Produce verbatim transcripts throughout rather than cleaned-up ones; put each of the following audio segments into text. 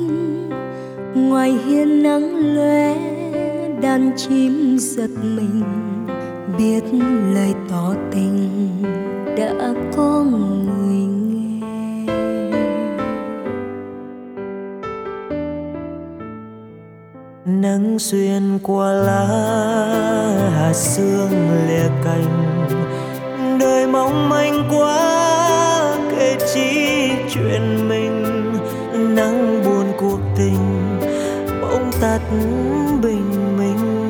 minh. Ngoài hiên nắng lóe đàn chim giật mình, biết lời tỏ tình đã có người nghe. Nắng xuyên qua lá hạt sương lìa cành, đời mong manh quá kể chi chuyện mình. Nắng buồn cuộc tình bỗng tắt bình minh.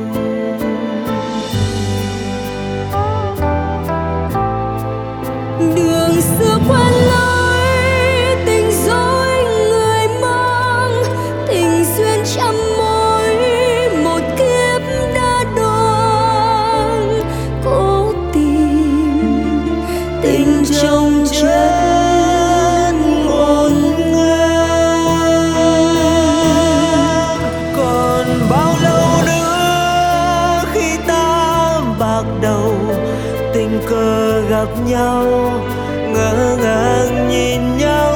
Đường xưa quen lối tình dối người mang, tình duyên trăm mối một kiếp đã đoan. Cố tìm tình trong chân ngổn ngang. Còn bao lâu nữa khi ta bạc đầu, tình cờ gặp nhau ngỡ ngàng nhìn nhau.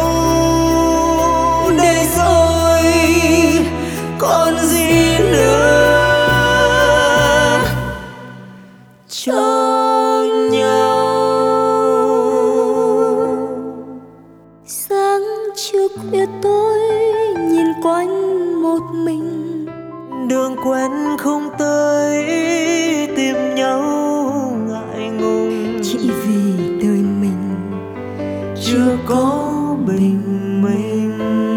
Để rồi còn gì nữa cho nhau. Sáng trước khuya tối nhìn quanh một mình, Đường quen không tới tìm nhau ngại ngùng. chỉ vì đời mình Chưa có bình minh.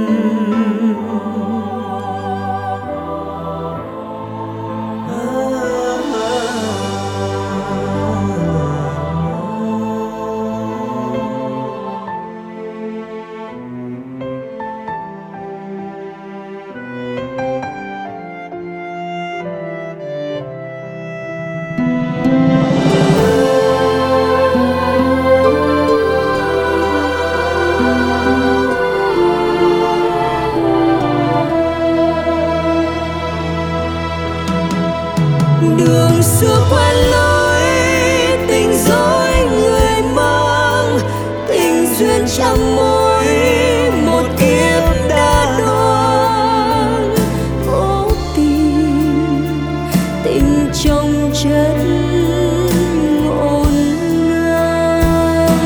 đường xưa quen lối tình dối người mang, tình duyên trăm mối một kiếp đã đoan. Cố tìm tình trong chân ngổn ngang.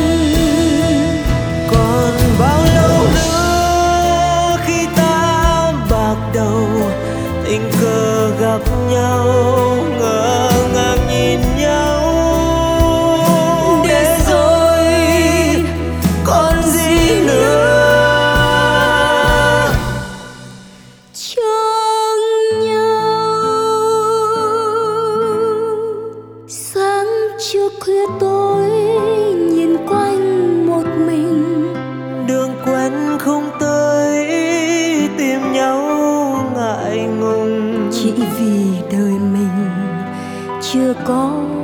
Còn bao lâu nữa khi ta bạc đầu, tình cờ gặp nhau ngỡ ngàng nhìn nhau. Để rồi còn gì nữa Trong nhau sáng trước khuya tối nhìn quanh một mình, đường quen không tới tìm nhau ngại ngùng. chỉ vì đời mình chưa có